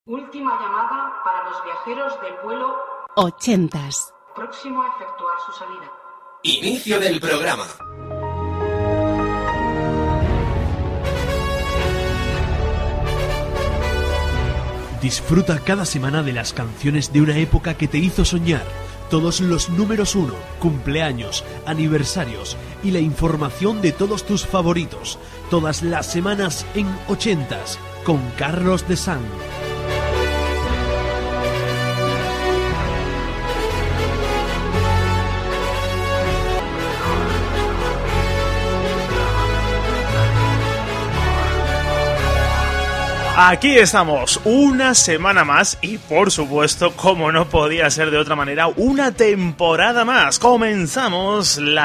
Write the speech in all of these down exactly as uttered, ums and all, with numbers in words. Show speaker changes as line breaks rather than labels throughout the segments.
Última llamada para los viajeros del vuelo
ochentas.
Próximo a efectuar su salida.
Inicio del programa.
Disfruta cada semana de las canciones de una época que te hizo soñar, todos los números uno, cumpleaños, aniversarios y la información de todos tus favoritos, todas las semanas en ochentas, con Carlos de San.
Aquí estamos, una semana más y por supuesto, como no podía ser de otra manera, una temporada más. Comenzamos la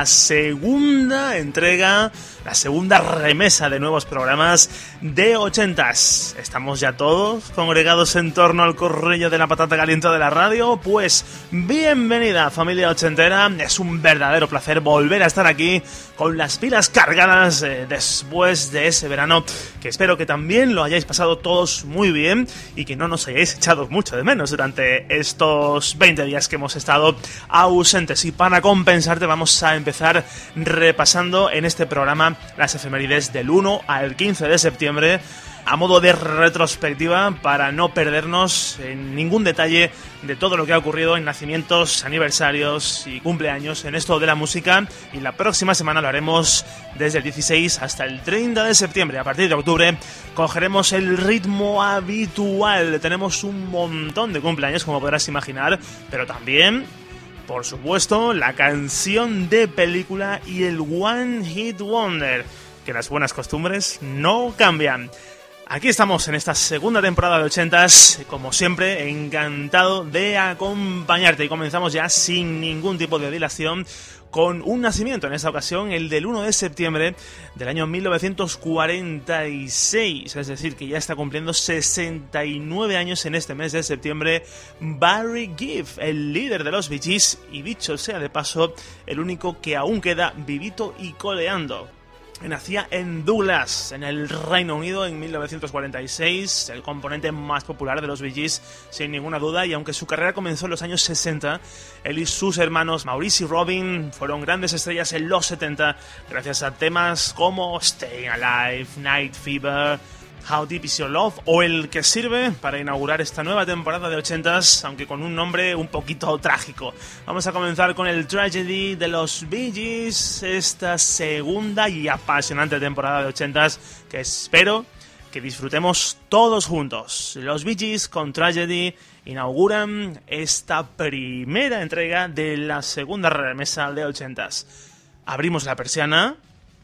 segunda entrega, la segunda remesa de nuevos programas de ochentas. ¿Estamos ya todos congregados en torno al corrillo de la patata caliente de la radio? Pues bienvenida, familia ochentera. Es un verdadero placer volver a estar aquí con las pilas cargadas eh, después de ese verano, que espero que también lo hayáis pasado todos muy bien y que no nos hayáis echado mucho de menos durante estos veinte días que hemos estado ausentes. Y para compensarte vamos a empezar repasando en este programa las efemérides del uno al quince de septiembre a modo de retrospectiva, para no perdernos en ningún detalle de todo lo que ha ocurrido en nacimientos, aniversarios y cumpleaños en esto de la música. Y la próxima semana lo haremos desde el dieciséis hasta el treinta de septiembre. A partir de octubre cogeremos el ritmo habitual. Tenemos un montón de cumpleaños, como podrás imaginar, pero también, por supuesto, la canción de película y el One Hit Wonder, que las buenas costumbres no cambian. Aquí estamos en esta segunda temporada de ochentas, como siempre, encantado de acompañarte. Y comenzamos ya sin ningún tipo de dilación con un nacimiento, en esta ocasión el del uno de septiembre del año mil novecientos cuarenta y seis, es decir, que ya está cumpliendo sesenta y nueve años en este mes de septiembre, Barry Gibb, el líder de los Bee Gees, y dicho sea de paso, el único que aún queda vivito y coleando. Nacía en Douglas, en el Reino Unido, en mil novecientos cuarenta y seis, el componente más popular de los Bee Gees, sin ninguna duda, y aunque su carrera comenzó en los años sesenta, él y sus hermanos Maurice y Robin fueron grandes estrellas en los setenta, gracias a temas como Staying Alive, Night Fever, How Deep Is Your Love, o el que sirve para inaugurar esta nueva temporada de ochentas, aunque con un nombre un poquito trágico. Vamos a comenzar con el Tragedy de los Bee Gees, esta segunda y apasionante temporada de ochentas que espero que disfrutemos todos juntos. Los Bee Gees con Tragedy inauguran esta primera entrega de la segunda remesa de ochentas. Abrimos la persiana.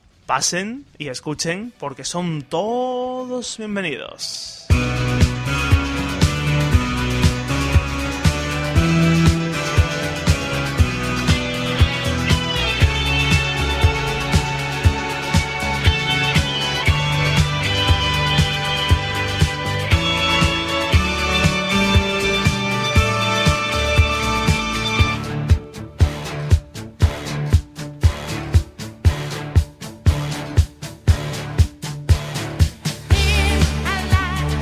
Pasen y escuchen, porque son todos bienvenidos.
Alive.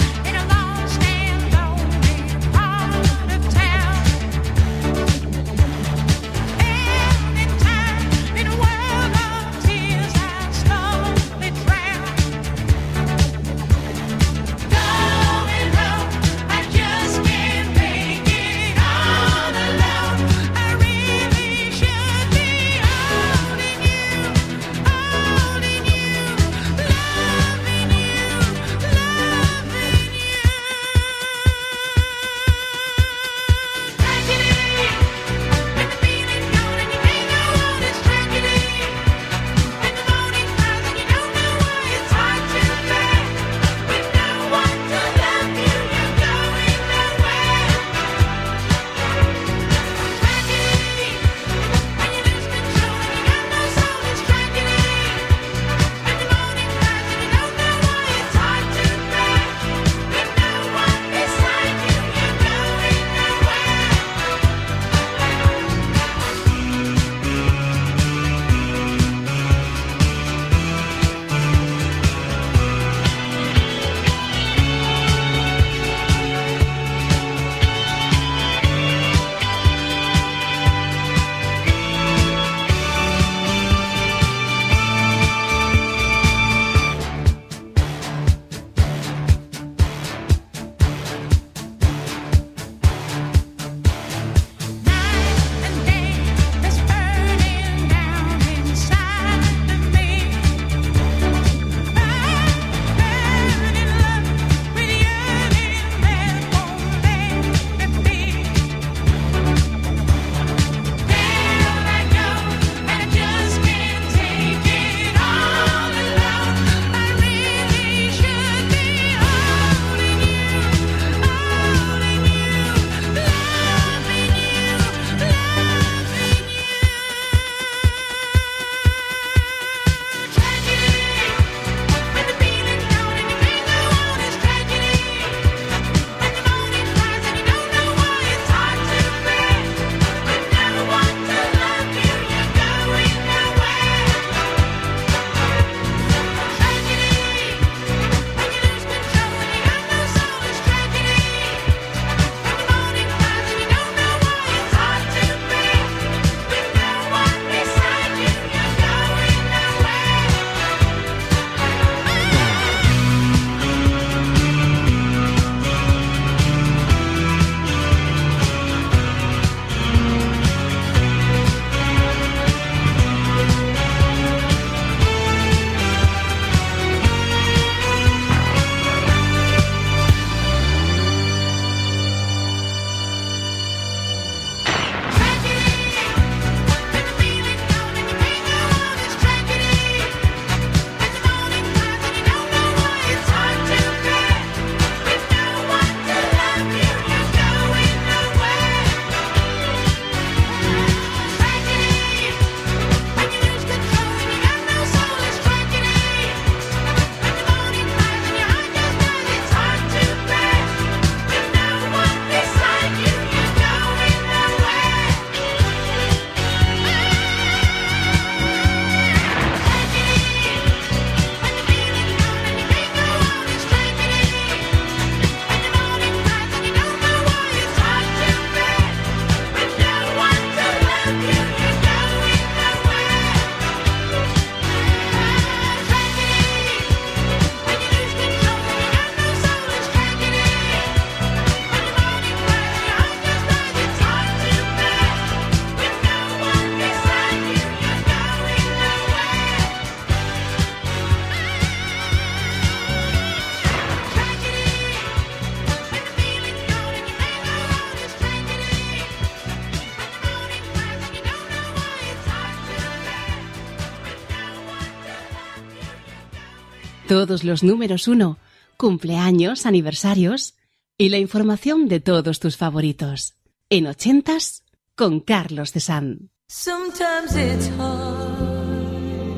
todos los números uno, cumpleaños, aniversarios y la información de todos tus favoritos. En ochentas, con Carlos de San.
Sometimes it's hard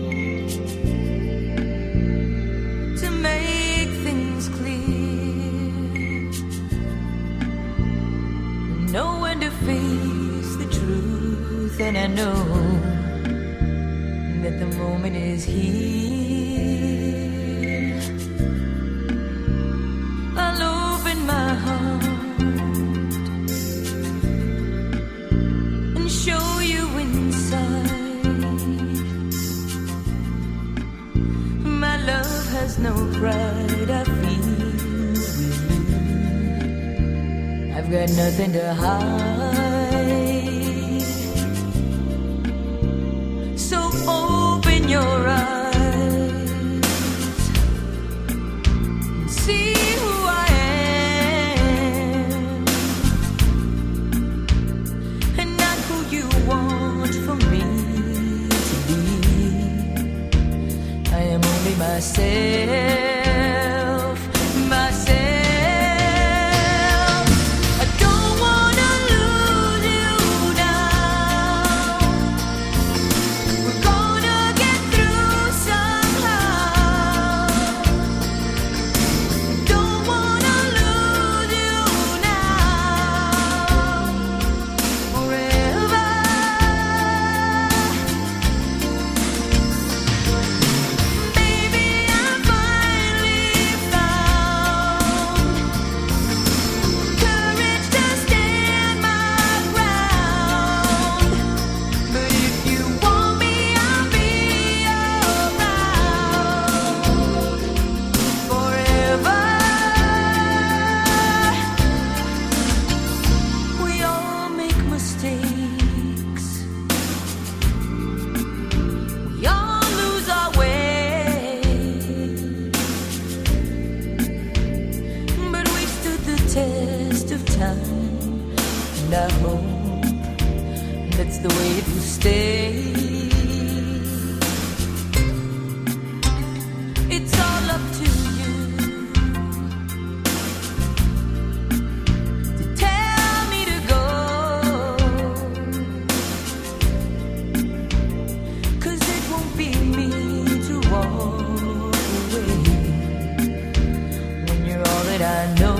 to make things clear, know when to face the truth, and I know that the moment is here. I'll open my heart and show you inside. My love has no pride, I feel with you. I've got nothing to hide. So open your eyes and see who I am, and not who you want for me to be. I am only myself, myself. I don't wanna lose you now. We're gonna get through somehow. Don't wanna lose you now. Forever. Baby, I finally found courage to stand my ground. But if you want me, I'll be around forever. We all make mistakes. We all lose our way. But we stood the test of time, and I hope that's the way to stay. It's all up to you to tell me to go, 'cause it won't be me to walk away when you're all that I know.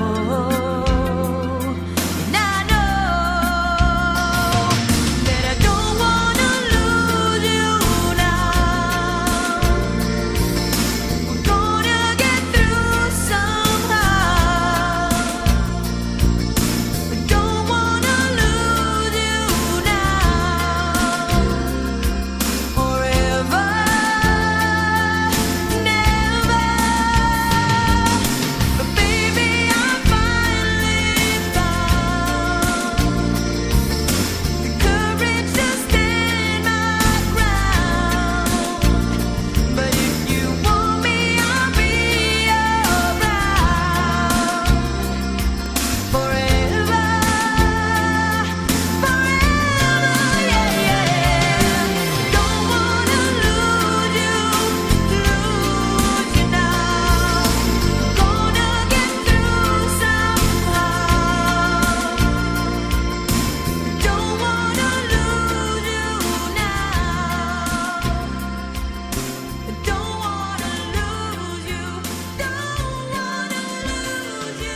And I know that I don't wanna lose you now. We're gonna get through somehow. I don't wanna lose you now. Forever, never. But baby, I finally found the courage to stand my ground. But if you want me, I'll be around forever, forever, yeah, yeah. Don't wanna lose you, lose you now. Gonna get through somehow. Don't wanna lose you now. Don't wanna lose you, don't wanna lose you.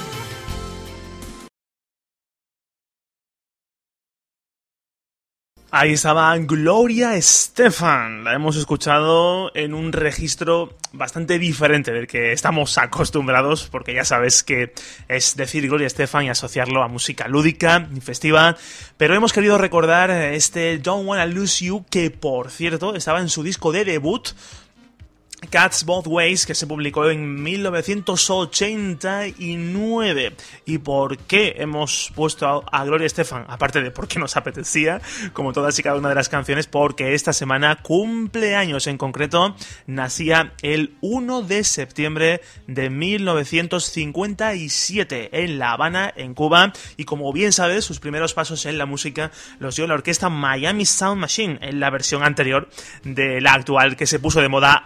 Ahí estaba Gloria Estefan. La hemos escuchado en un registro bastante diferente del que estamos acostumbrados, porque ya sabes que es decir Gloria Estefan y asociarlo a música lúdica y festiva, pero hemos querido recordar este Don't Wanna Lose You, que por cierto estaba en su disco de debut Cats Both Ways, que se publicó en mil novecientos ochenta y nueve. ¿Y por qué hemos puesto a Gloria Estefan? Aparte de porque nos apetecía, como todas y cada una de las canciones, porque esta semana cumple años. En concreto, nacía el uno de septiembre de mil novecientos cincuenta y siete en La Habana, en Cuba, y como bien sabes, sus primeros pasos en la música los dio la orquesta Miami Sound Machine, en la versión anterior de la actual, que se puso de moda hace algún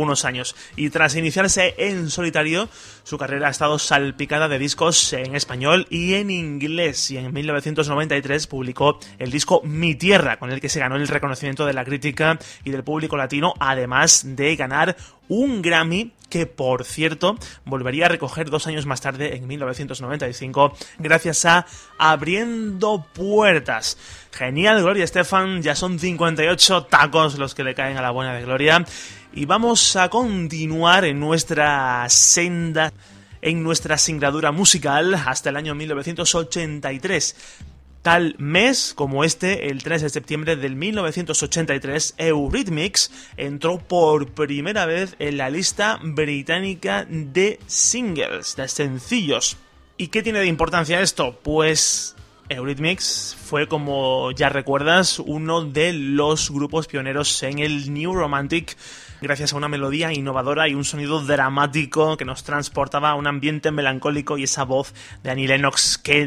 algunos años. Y tras iniciarse en solitario, su carrera ha estado salpicada de discos en español y en inglés. Y en mil novecientos noventa y tres publicó el disco Mi Tierra, con el que se ganó el reconocimiento de la crítica y del público latino, además de ganar un Grammy que, por cierto, volvería a recoger dos años más tarde, en mil novecientos noventa y cinco, gracias a Abriendo Puertas. Genial, Gloria Estefan, ya son cincuenta y ocho tacos los que le caen a la buena de Gloria. Y vamos a continuar en nuestra senda, en nuestra singladura musical, hasta el año mil novecientos ochenta y tres. Tal mes como este, el tres de septiembre del mil novecientos ochenta y tres, Eurythmics entró por primera vez en la lista británica de singles, de sencillos. ¿Y qué tiene de importancia esto? Pues Eurythmics fue, como ya recuerdas, uno de los grupos pioneros en el New Romantic, gracias a una melodía innovadora y un sonido dramático que nos transportaba a un ambiente melancólico, y esa voz de Annie Lennox que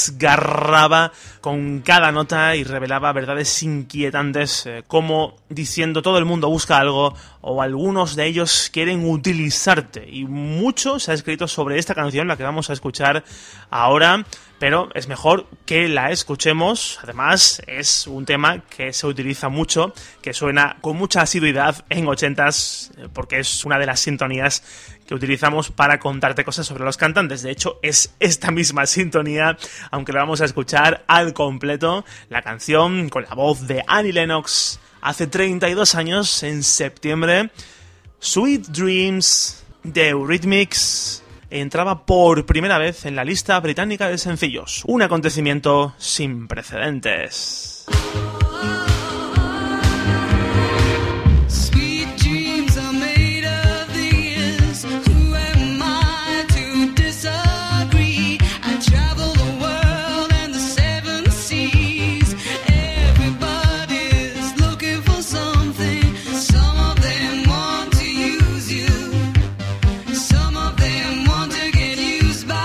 desgarraba con cada nota y revelaba verdades inquietantes, eh, como diciendo: todo el mundo busca algo, o algunos de ellos quieren utilizarte. Y mucho se ha escrito sobre esta canción, la que vamos a escuchar ahora, pero es mejor que la escuchemos. Además, es un tema que se utiliza mucho, que suena con mucha asiduidad en ochentas, porque es una de las sintonías que utilizamos para contarte cosas sobre los cantantes. De hecho, es esta misma sintonía, aunque la vamos a escuchar al completo, la canción con la voz de Annie Lennox, hace treinta y dos años, en septiembre. Sweet Dreams de Eurythmics entraba por primera vez en la lista británica de sencillos. Un acontecimiento sin precedentes.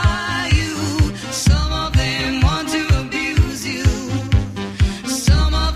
Some of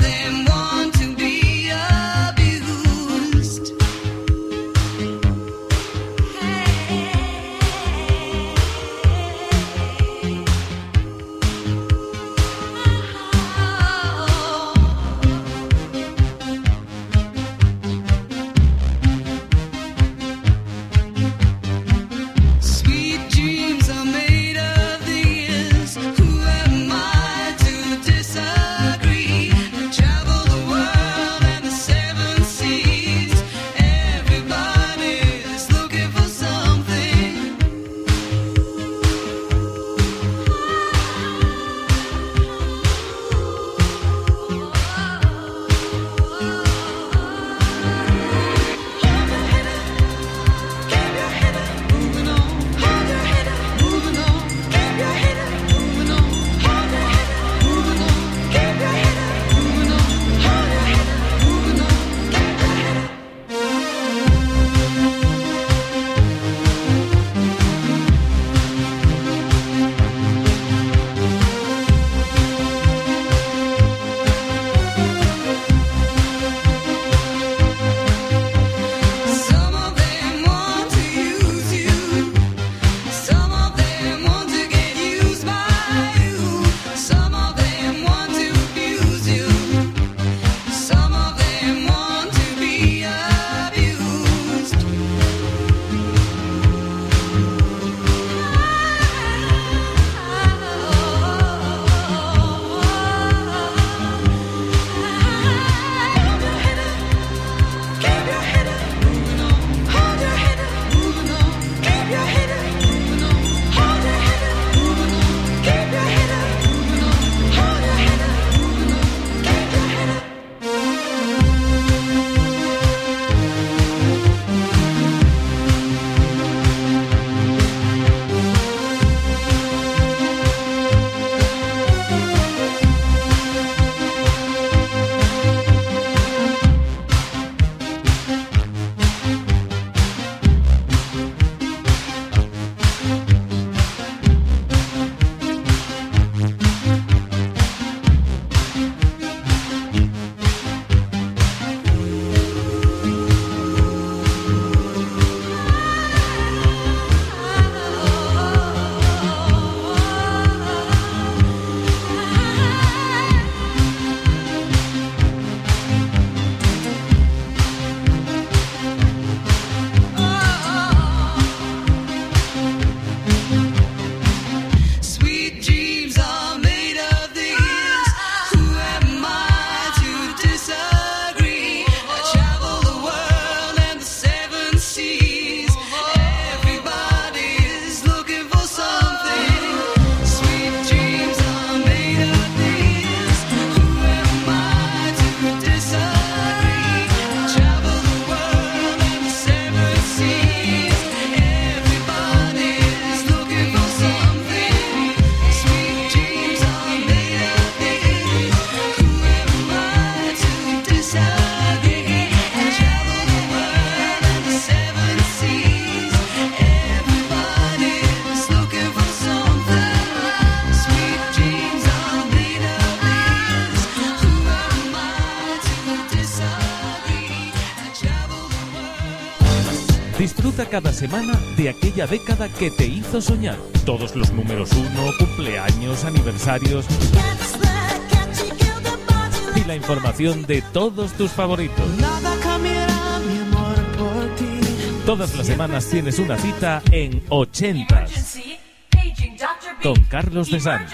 Disfruta cada semana de aquella década que te hizo soñar. Todos los números uno, cumpleaños, aniversarios y la información de todos tus favoritos. Todas las semanas tienes una cita en ochentas con Carlos de Sanz.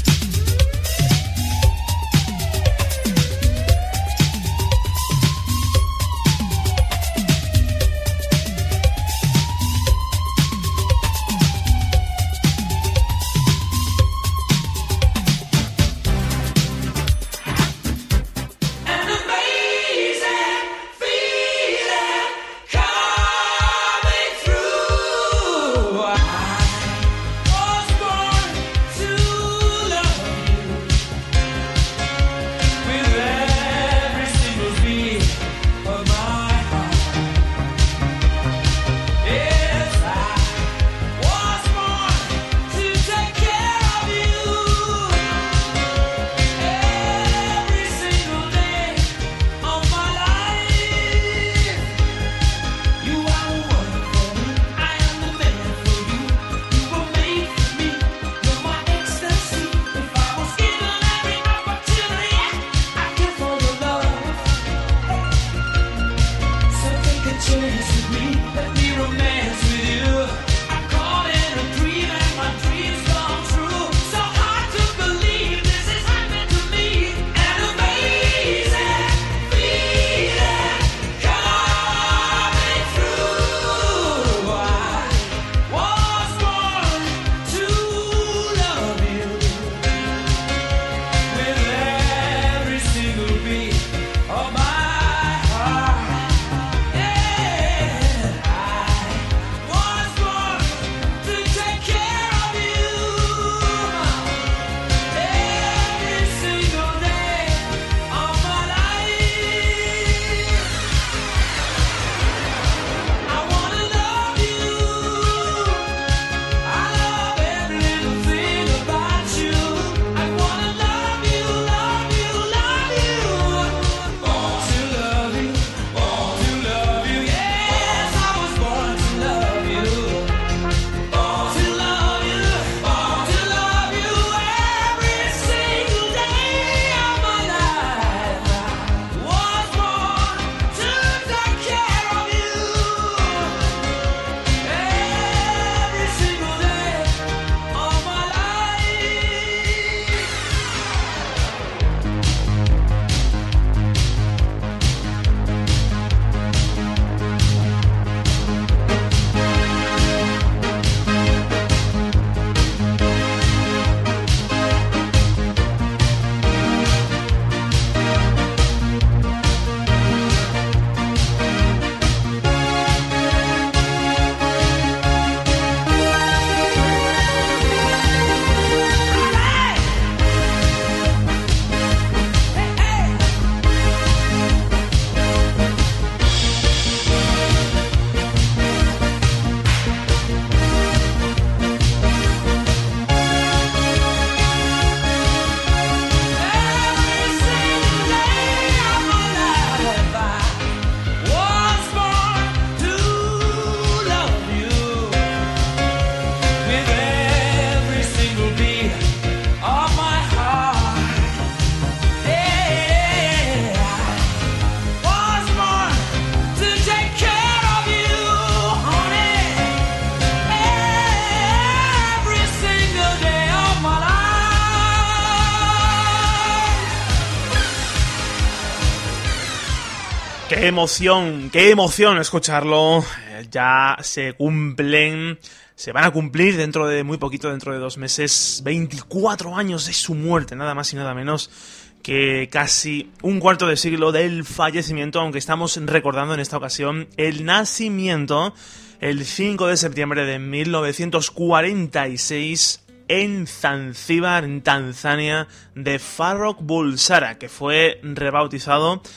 Qué emoción, qué emoción escucharlo. Ya se cumplen, se van a cumplir dentro de muy poquito, dentro de dos meses, veinticuatro años de su muerte, nada más y nada menos que casi un cuarto de siglo del fallecimiento, aunque estamos recordando en esta ocasión el nacimiento, el cinco de septiembre de mil novecientos cuarenta y seis, en Zanzíbar, en Tanzania, de Farrokh Bulsara, que fue rebautizado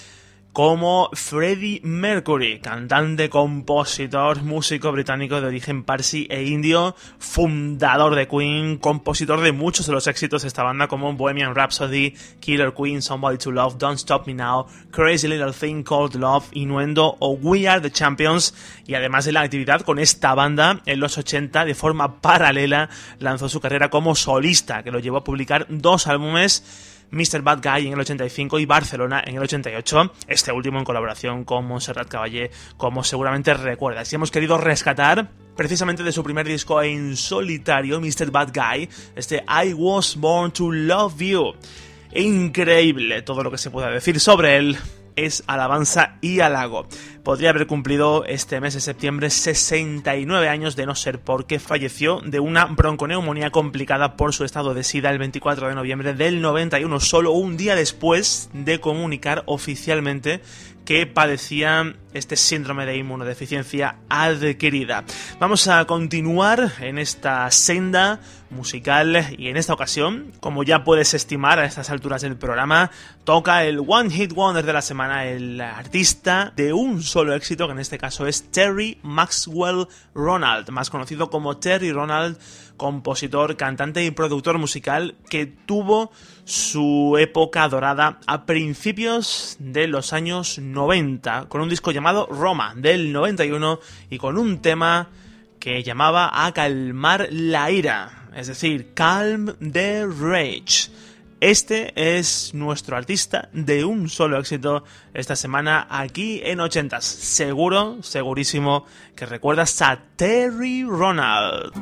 como Freddie Mercury, cantante, compositor, músico británico de origen parsi e indio, fundador de Queen, compositor de muchos de los éxitos de esta banda como Bohemian Rhapsody, Killer Queen, Somebody to Love, Don't Stop Me Now, Crazy Little Thing Called Love, Innuendo o We Are the Champions, y además de la actividad con esta banda en los ochenta, de forma paralela lanzó su carrera como solista, que lo llevó a publicar dos álbumes, mister Bad Guy en el ochenta y cinco y Barcelona en el ochenta y ocho, este último en colaboración con Montserrat Caballé, como seguramente recuerdas. Y hemos querido rescatar precisamente de su primer disco en solitario, mister Bad Guy, este I Was Born to Love You. Increíble todo lo que se pueda decir sobre él, es alabanza y halago. Podría haber cumplido este mes de septiembre sesenta y nueve años de no ser porque falleció de una bronconeumonía complicada por su estado de sida el veinticuatro de noviembre del noventa y uno, solo un día después de comunicar oficialmente que padecía este síndrome de inmunodeficiencia adquirida. Vamos a continuar en esta senda musical y en esta ocasión, como ya puedes estimar a estas alturas del programa, toca el One Hit Wonder de la semana, el artista de un solo éxito, que en este caso es Terry Maxwell Ronald, más conocido como Terry Ronald, compositor, cantante y productor musical que tuvo su época dorada a principios de los años noventa, con un disco llamado Roma del noventa y uno y con un tema que llamaba a calmar la ira, es decir, Calm the Rage. Este es nuestro artista de un solo éxito esta semana aquí en ochentas. Seguro, segurísimo que recuerdas a Terry Ronald.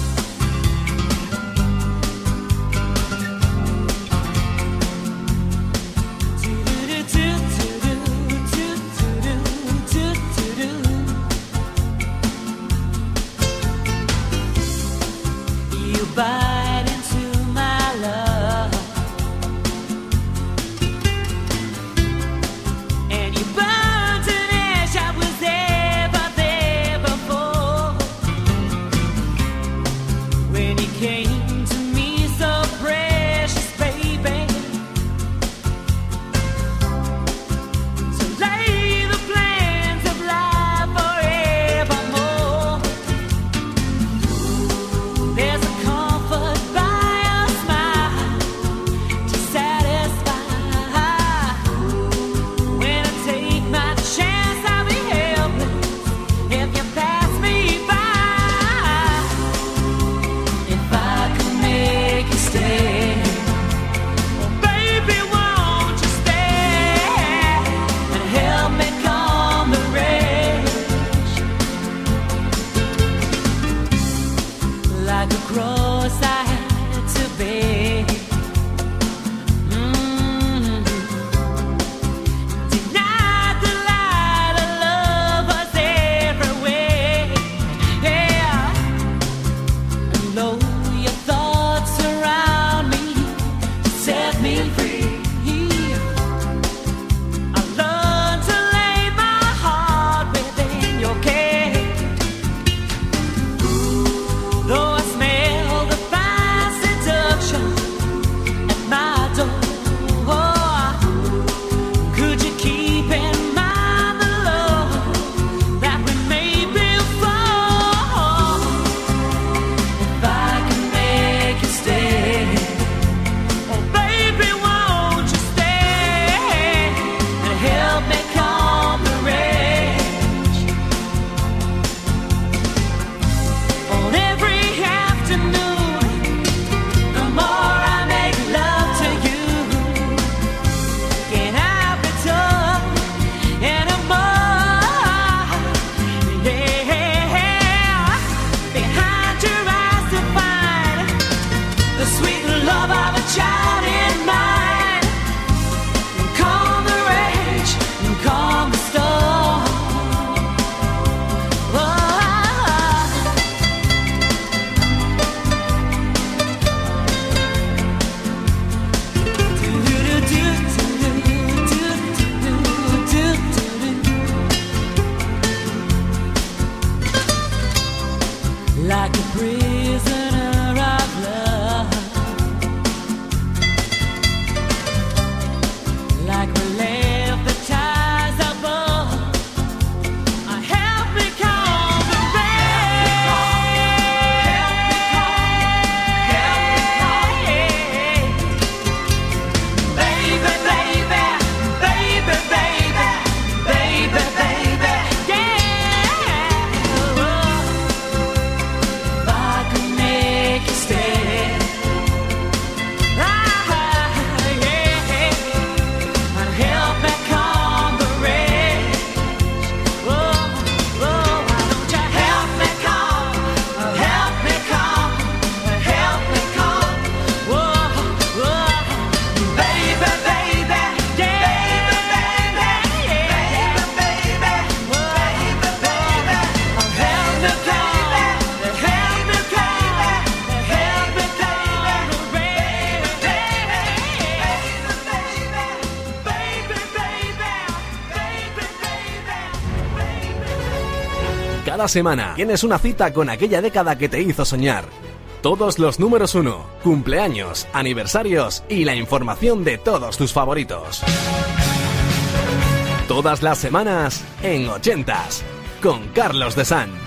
Bite into my love, and you burnt an ash. I was ever there before. When you came to me so precious, baby, so lay the plans of life forevermore. There's a like a prisoner of love.
Cada semana tienes una cita con aquella década que te hizo soñar. Todos los números uno, cumpleaños, aniversarios y la información de todos tus favoritos. Todas las semanas en ochentas, con Carlos de San.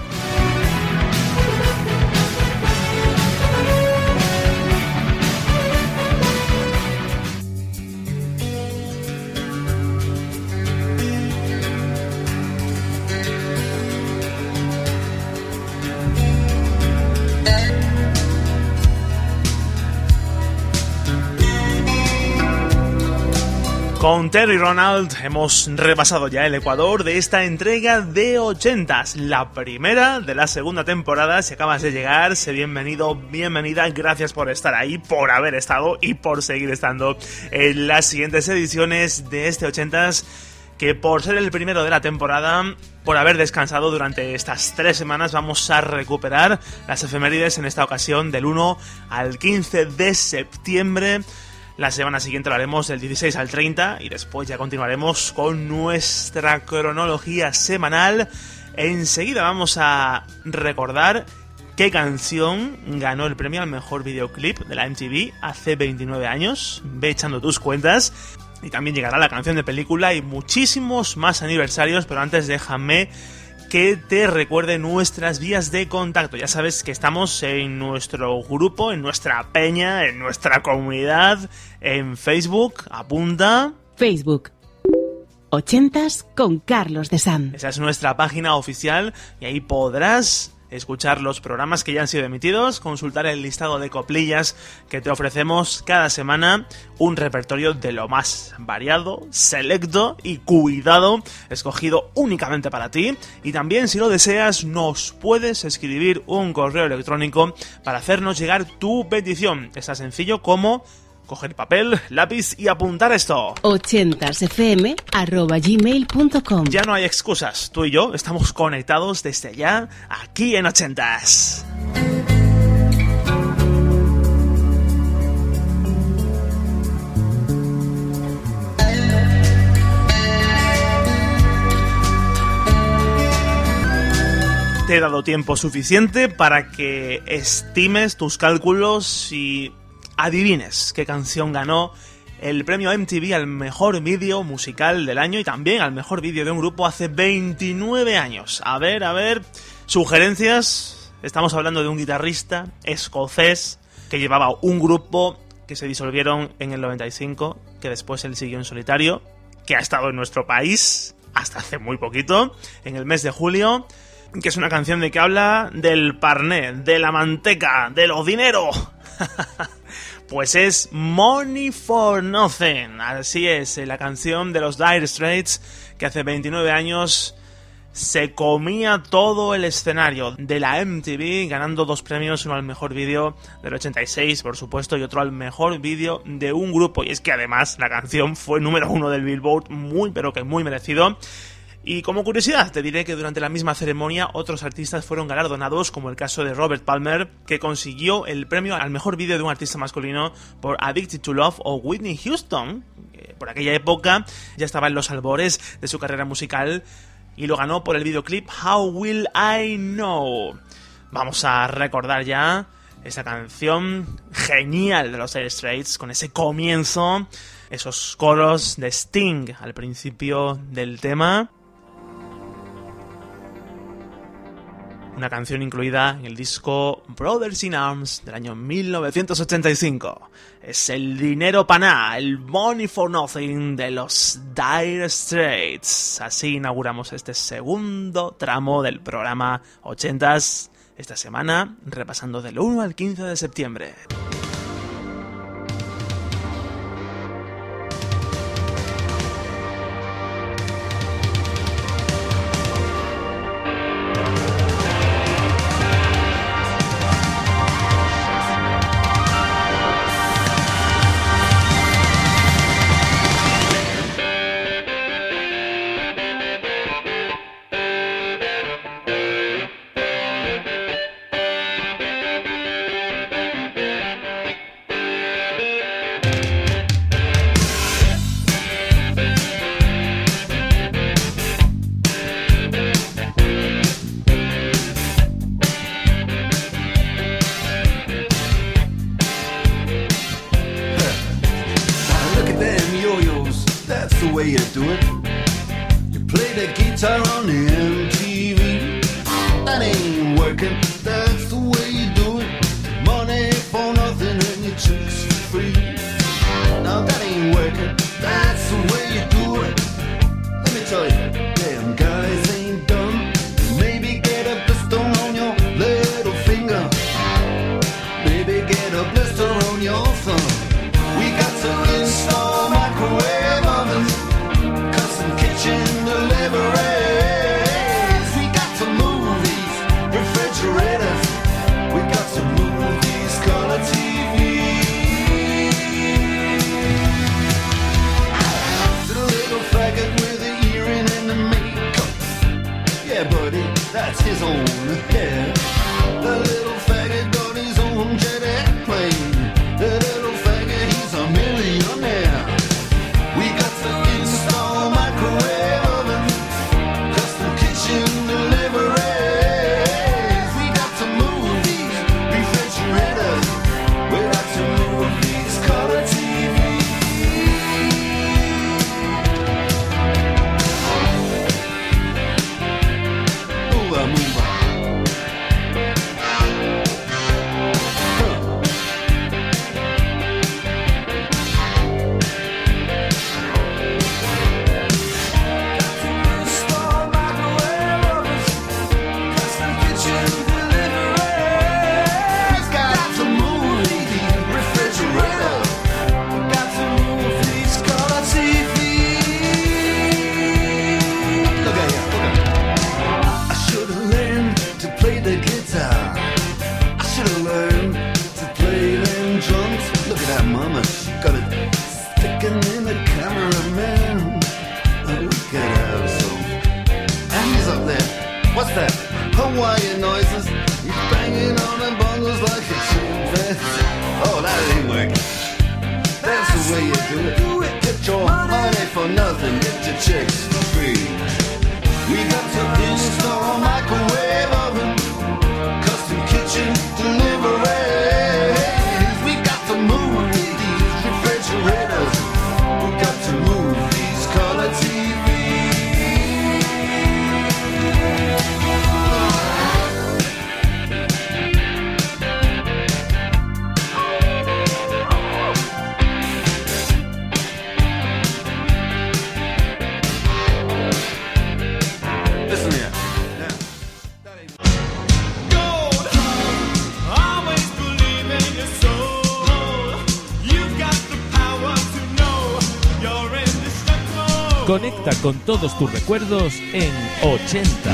Con Terry Ronald hemos repasado ya el Ecuador de esta entrega de ochentas, la primera de la segunda temporada. Si acabas de llegar, sé bienvenido, bienvenida, gracias por estar ahí, por haber estado y por seguir estando en las siguientes ediciones de este ochentas, que por ser el primero de la temporada, por haber descansado durante estas tres semanas, vamos a recuperar las efemérides en esta ocasión del uno al quince de septiembre. La semana siguiente lo haremos del dieciséis al treinta y después ya continuaremos con nuestra cronología semanal. Enseguida vamos a recordar qué canción ganó el premio al mejor videoclip de la M T V hace veintinueve años. Ve echando tus cuentas. Y también llegará la canción de película y muchísimos más aniversarios, pero antes déjame que te recuerde nuestras vías de contacto. Ya sabes que estamos en nuestro grupo, en nuestra peña, en nuestra comunidad, en Facebook. Apunta.
Facebook. ochentas con Carlos de San.
Esa es nuestra página oficial y ahí podrás escuchar los programas que ya han sido emitidos, consultar el listado de coplillas que te ofrecemos cada semana, un repertorio de lo más variado, selecto y cuidado, escogido únicamente para ti. Y también, si lo deseas, nos puedes escribir un correo electrónico para hacernos llegar tu petición. Es tan sencillo como coger papel, lápiz y apuntar esto.
ochentas f m arroba gmail punto com.
Ya no hay excusas, tú y yo estamos conectados desde ya aquí en ochentas. Te he dado tiempo suficiente para que estimes tus cálculos y adivines qué canción ganó el premio M T V al mejor vídeo musical del año y también al mejor vídeo de un grupo hace veintinueve años. A ver, a ver, sugerencias. Estamos hablando de un guitarrista escocés que llevaba un grupo que se disolvieron en el noventa y cinco, que después él siguió en solitario, que ha estado en nuestro país hasta hace muy poquito, en el mes de julio, que es una canción de que habla del parné, de la manteca, de los dinero. Pues es Money for Nothing. Así es, la canción de los Dire Straits, que hace veintinueve años se comía todo el escenario de la M T V, ganando dos premios, uno al mejor vídeo del ochenta y seis, por supuesto, y otro al mejor vídeo de un grupo. Y es que además la canción fue número uno del Billboard, muy pero que muy merecido. Y como curiosidad, te diré que durante la misma ceremonia otros artistas fueron galardonados, como el caso de Robert Palmer, que consiguió el premio al mejor vídeo de un artista masculino por Addicted to Love, o Whitney Houston, que por aquella época ya estaba en los albores de su carrera musical, y lo ganó por el videoclip How Will I Know. Vamos a recordar ya esa canción genial de los Dire Straits, con ese comienzo, esos coros de Sting al principio del tema. Una canción incluida en el disco Brothers in Arms del año mil novecientos ochenta y cinco. Es el dinero paná, el Money for Nothing de los Dire Straits. Así inauguramos este segundo tramo del programa ochentas, esta semana repasando del uno al quince de septiembre.
that's the way you do it. You play the guitar on the M T V. That ain't working, that's the way you do it. Money for nothing and your chicks for free. Now that ain't working, that's the way you do it. Let me tell you, damn guys ain't dumb. Maybe get a blister on your little finger. Maybe get a blister on your thumb. We got to install microwave ovens, custom kitchen deliveries. We got to move these refrigerators. We got to move these color T Vs. To the little faggot with the earring and the makeup. Yeah, buddy, that's his own hair. The little faggot got his own jet airplane. The little faggot, he's a millionaire. We got to install microwave oven, custom kitchen deliveries. We got to move these refrigerators. We got to move these color T Vs. Move on, move on. What's that? Hawaiian noises. He's banging on the bongos like a chimpanzee. Oh, that ain't working. That's the way you do it. Get your money for nothing. Get your chicks for free. We got to install microwave oven, custom kitchen deliveries. We got to move these refrigerators. We got to move these color T Vs.
Conecta con todos tus recuerdos en ochenta.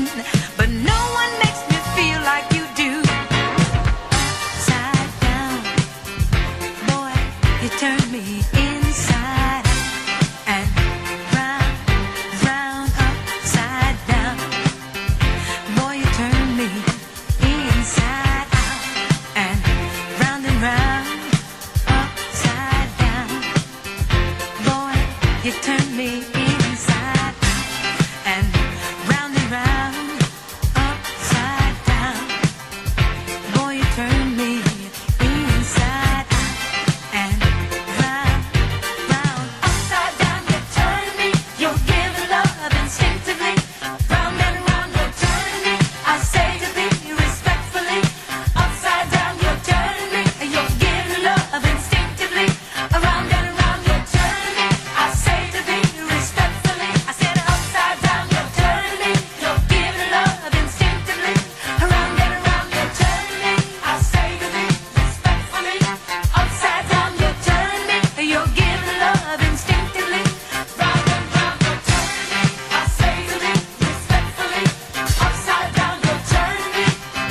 but no one makes me feel like you do. Upside down, boy, you turn me inside out and round, round, upside down. Boy, you turn me inside out and round and round, upside down. Boy, you turn me inside out and round and round, upside down. Boy, you turn me inside out and round, round, upside down. You turn me, you're giving love instinctively. Round and round, you're turning me. I say to thee respectfully, upside down, you're turning me. You're giving love instinctively. Around and around, you're turning me. I say to thee respectfully, I said upside down, you're turning me. You're giving love instinctively. Around and around, you're turning me. I say to thee respectfully, upside down, you're turning me. You're giving love instinctively. Round and round, you're turning me. I say to thee respectfully, upside down, you're turning me.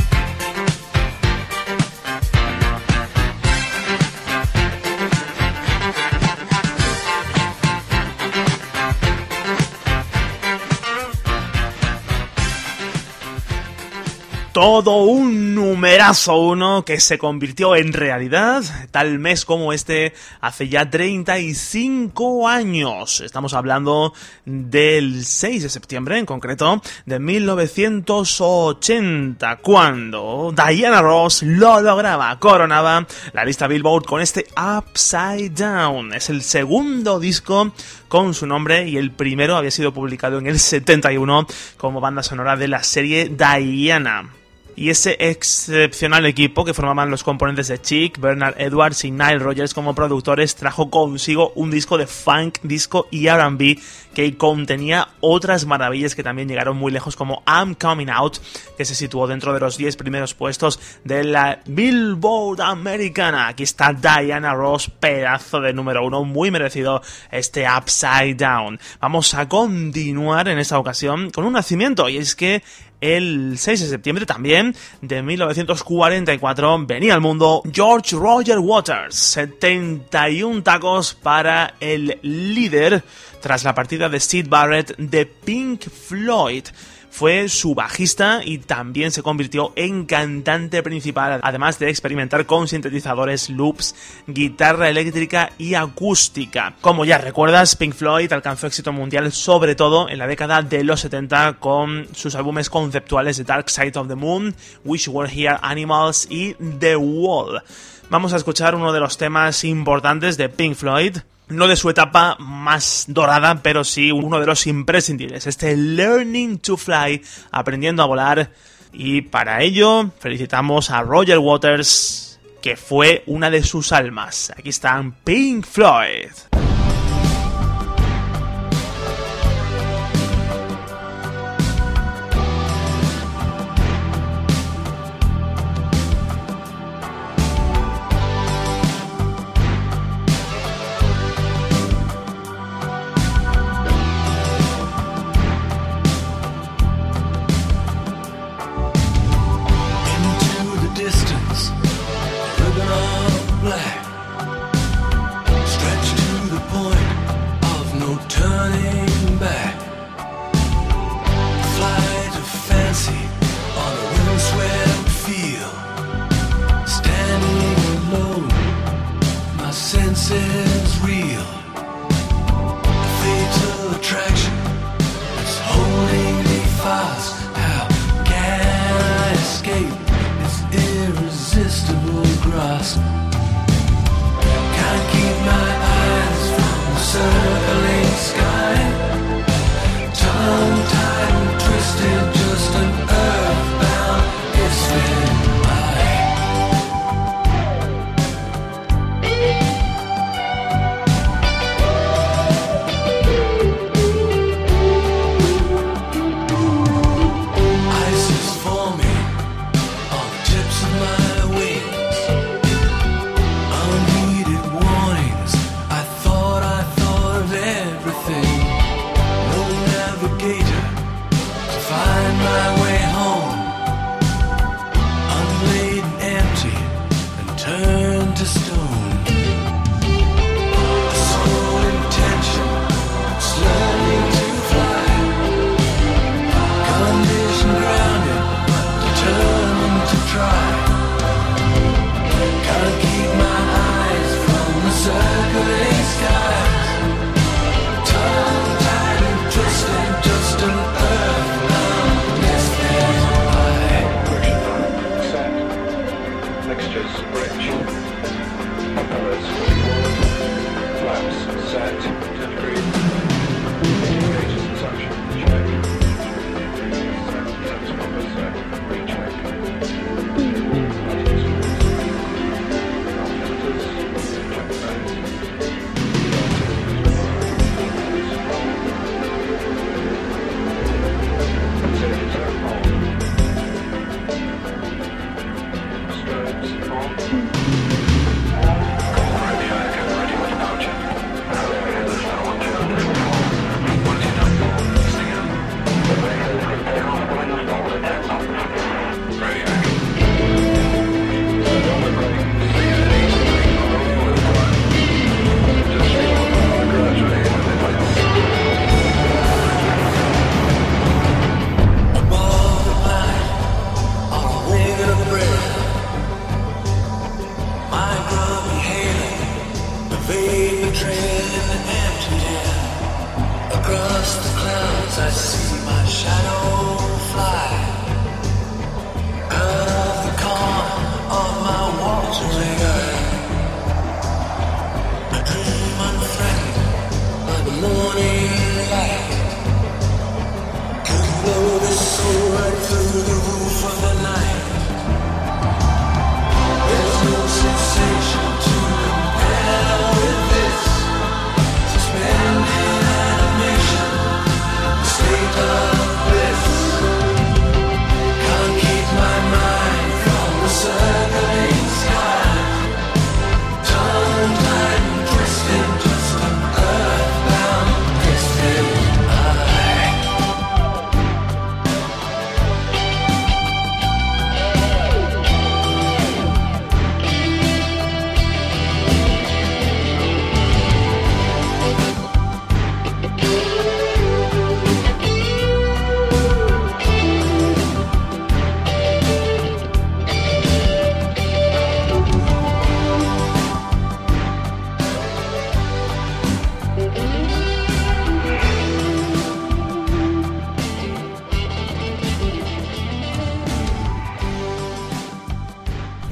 Todo un numerazo uno que se convirtió en realidad tal mes como este hace ya treinta y cinco años. Estamos hablando del seis de septiembre, en concreto, de mil novecientos ochenta, cuando Diana Ross lo lograba, coronaba la lista Billboard con este Upside Down. Es el segundo disco con su nombre y el primero había sido publicado en el setenta y uno como banda sonora de la serie Diana. Y ese excepcional equipo que formaban los componentes de Chick, Bernard Edwards y Nile Rodgers como productores trajo consigo un disco de funk, disco y R and B que contenía otras maravillas que también llegaron muy lejos, como I'm Coming Out, que se situó dentro de los diez primeros puestos de la Billboard americana. Aquí está Diana Ross, pedazo de número uno, muy merecido este Upside Down. Vamos a continuar en esta ocasión con un nacimiento, y es que el seis de septiembre también de mil novecientos cuarenta y cuatro venía al mundo George Roger Waters. setenta y uno tacos para el líder tras la partida de Syd Barrett de Pink Floyd. Fue su bajista y también se convirtió en cantante principal, además de experimentar con sintetizadores, loops, guitarra eléctrica y acústica. Como ya recuerdas, Pink Floyd alcanzó éxito mundial sobre todo en la década de los setenta con sus álbumes conceptuales de Dark Side of the Moon, Wish You Were Here, Animals y The Wall. Vamos a escuchar uno de los temas importantes de Pink Floyd. No de su etapa más dorada, pero sí uno de los imprescindibles. Este Learning to Fly, aprendiendo a volar. Y para ello felicitamos a Roger Waters, que fue una de sus almas. Aquí están Pink Floyd.
Black, stretched to the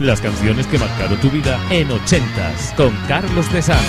Las canciones que marcaron tu vida en ochentas, con Carlos de San.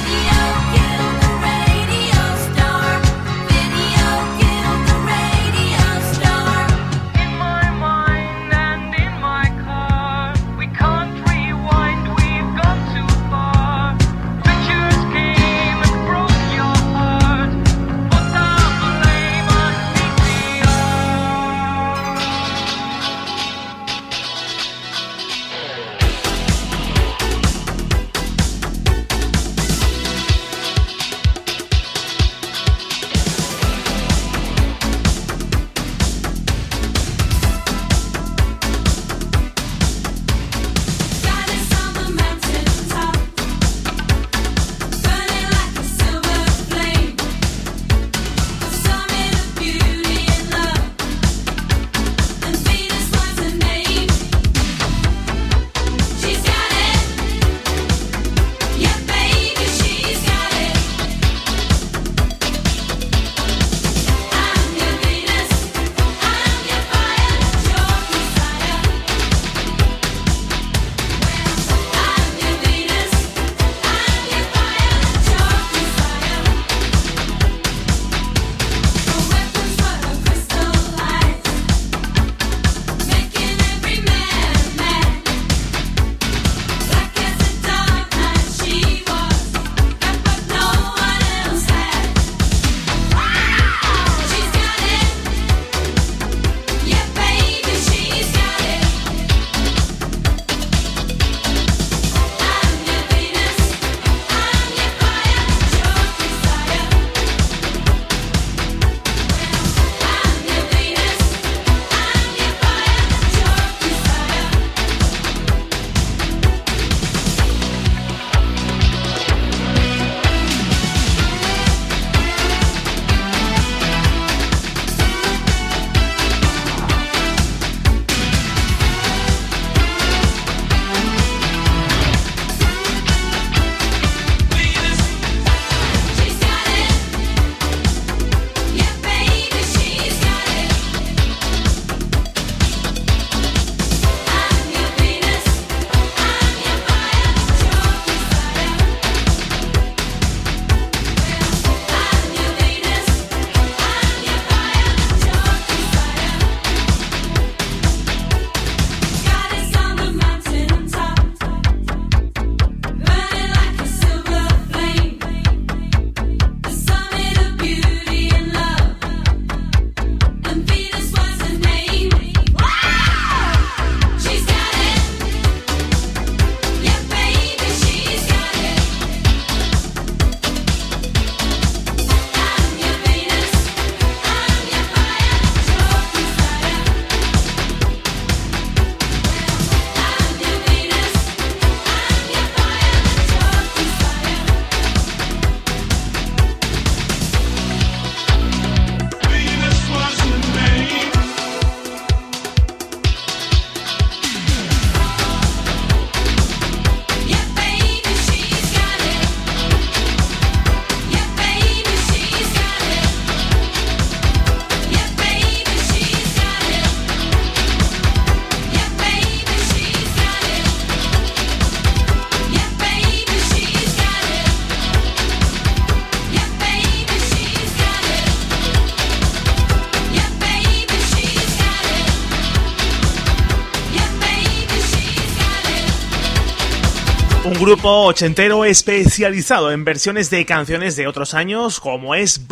Un grupo ochentero especializado en versiones de canciones de otros años, como es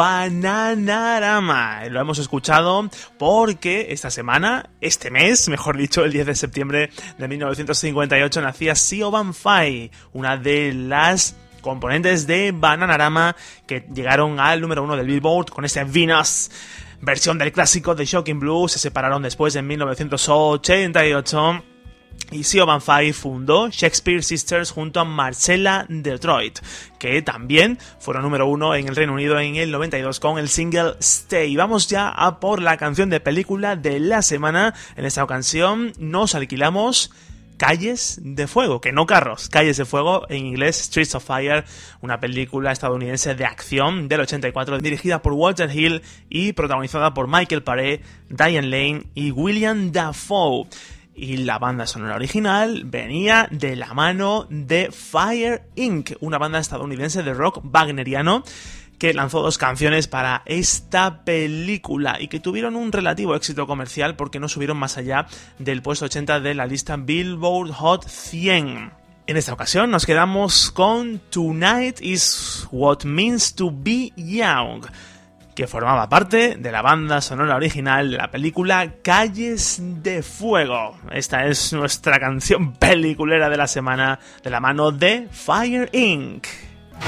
Bananarama. Lo hemos escuchado porque esta semana, este mes, mejor dicho, el diez de septiembre de mil novecientos cincuenta y ocho, nacía Siobhan Fay, una de las componentes de Bananarama que llegaron al número uno del Billboard con este Venus, versión del clásico de Shocking Blue. Se separaron después en mil novecientos ochenta y ocho. Y Siobhan Fay fundó Shakespeare Sisters junto a Marcella Detroit, que también fueron número uno en el Reino Unido en el noventa y dos con el single Stay. Vamos ya a por la canción de película de la semana. En esta ocasión nos alquilamos Calles de Fuego, que no carros, Calles de Fuego, en inglés Streets of Fire, una película estadounidense de acción del ochenta y cuatro, dirigida por Walter Hill y protagonizada por Michael Paré, Diane Lane y William Dafoe. Y la banda sonora original venía de la mano de Fire incorporated, una banda estadounidense de rock wagneriano que lanzó dos canciones para esta película y que tuvieron un relativo éxito comercial porque no subieron más allá del puesto ochenta de la lista Billboard Hot cien. En esta ocasión nos quedamos con Tonight is What Means to Be Young, que formaba parte de la banda sonora original de la película Calles de Fuego. Esta es nuestra canción peliculera de la semana de la mano de Fire incorporated.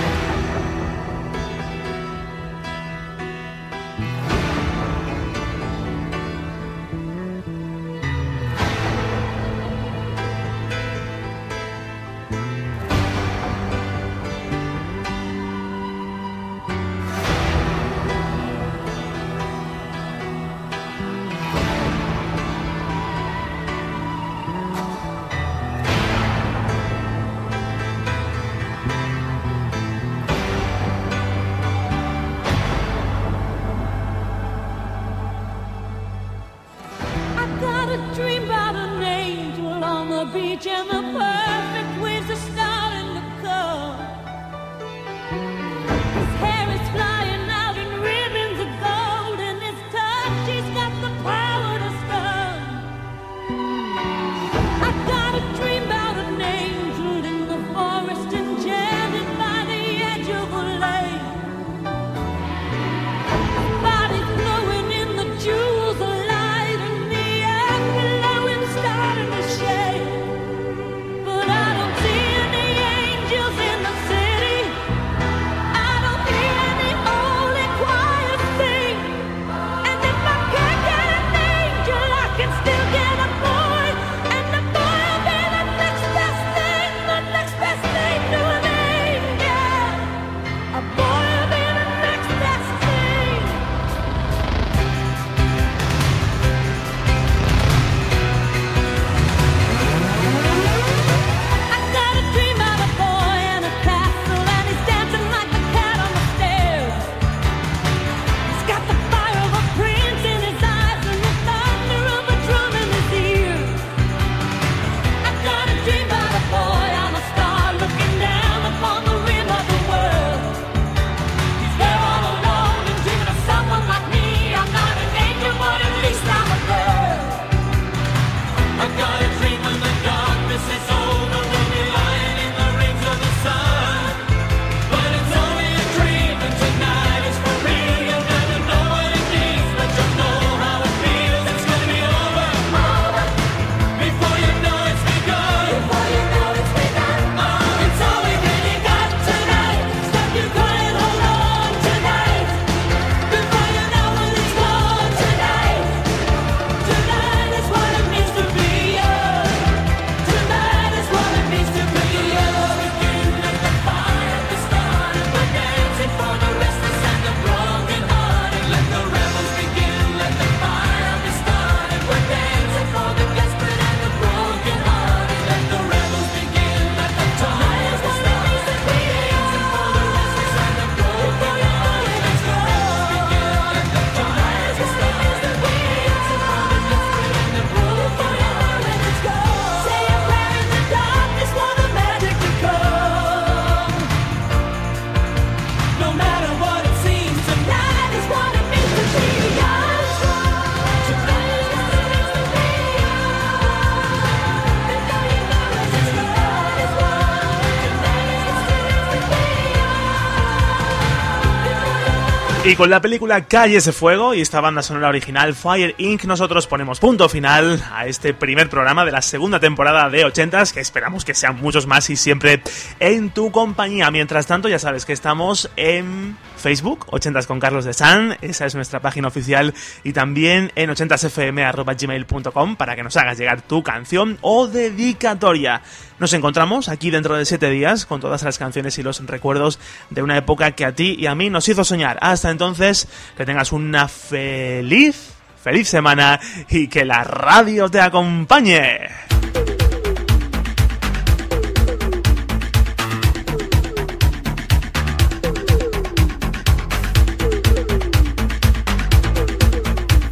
Y con la película Calles de Fuego y esta banda sonora original Fire incorporated, nosotros ponemos punto final a este primer programa de la segunda temporada de ochentas, que esperamos que sean muchos más y siempre en tu compañía. Mientras tanto, ya sabes que estamos en Facebook, ochentas con Carlos Desan, esa es nuestra página oficial, y también en ochentas f m arroba gmail punto com para que nos hagas llegar tu canción o dedicatoria. Nos encontramos aquí dentro de siete días con todas las canciones y los recuerdos de una época que a ti y a mí nos hizo soñar. Hasta entonces, que tengas una feliz, feliz semana y que la radio te acompañe.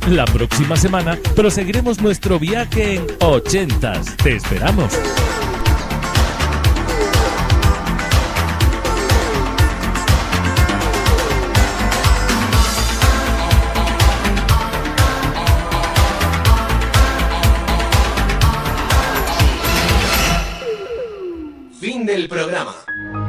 La próxima semana proseguiremos nuestro viaje en ochentas. Te esperamos.
Fin del programa.